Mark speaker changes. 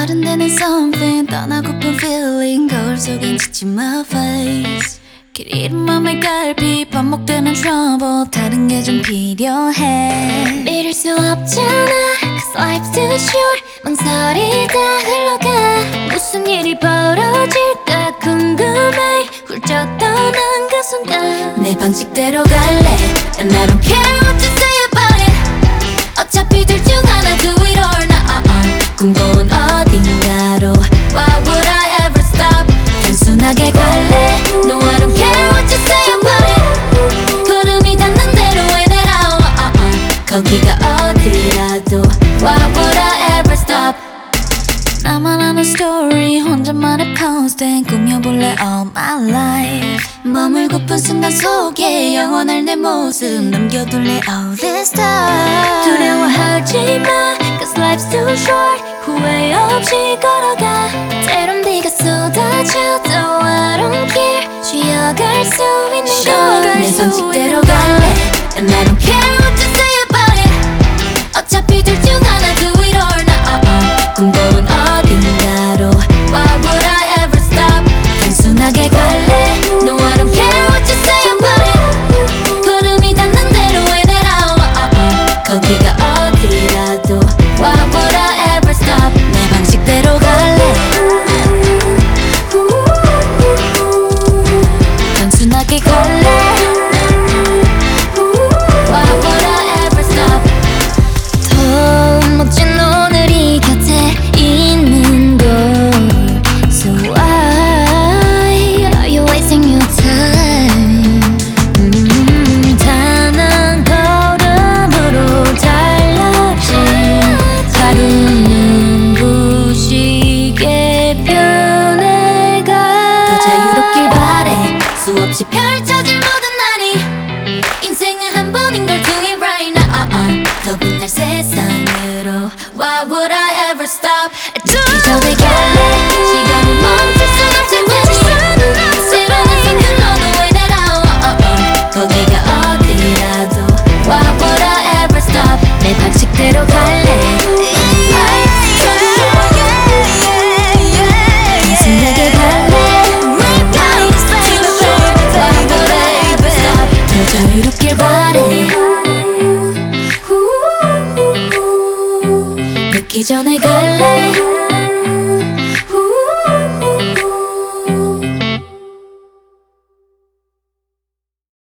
Speaker 1: 아른대는 something 떠나고픈 feeling 거울 속엔 지친 my face 길 잃은 맘의 갈피 반복되는 trouble 다른 게 좀 필요해 믿을 수 없잖아 cause life's too short 망설이 다 흘러가 무슨 일이 벌어질까 궁금해 훌쩍 떠난 그 순간 내 방식대로 갈래 And I don't care what you say about it 어차피 둘 중 하나 do it or not 꿈꿔온 어딘가로 Why would I ever stop 단순하게 갈래 No I don't care what you say about it 걸음이 닿는 대로 in and out 거기가 어디라도 Why would I ever stop 나만 아는 story 혼자만의 post 꾸며볼래 all my life 머물고픈 순간 속에 영원할 내 모습 남겨둘래 all this time 두려워하지마 cause life's too short 후회 없이 걸어가 때론 네가 쏟아져도 I don't care 쉬어갈 수 있는 걸 내 방식대로 갈래 And I don't care what you say about it 어차피 둘 중 하나 do it or not 꿈꿔온 어딘가로 Why would I ever stop 단순하게 갈래 No I don't care what you say about it 걸음이 닿는 대로 in and out 거기가 어디라도 Why would I ever stop 내 방식대로 갈래 단순하게 갈래 Why would I ever stop 더 멋진 오늘이 곁에 있는 걸 So why are you wasting your time 단 한 걸음으로 달라진 하루는 부시게 변해가 더 자유롭길 바래 수없이 펼쳐질 모든 날이 인생은 한 번인 걸 do it right now 더 빛날 세상으로 Why would I ever stop 죽기 전에 갈래 시간을 멈출 순 없을 테니 새로운 선 흘러도 in and out 거기가 어디라도 Why would I ever stop 내 방식대로 갈래 단순하게 갈래 Why would I ever stop 더 자유롭길 바래 늦기 전에 갈래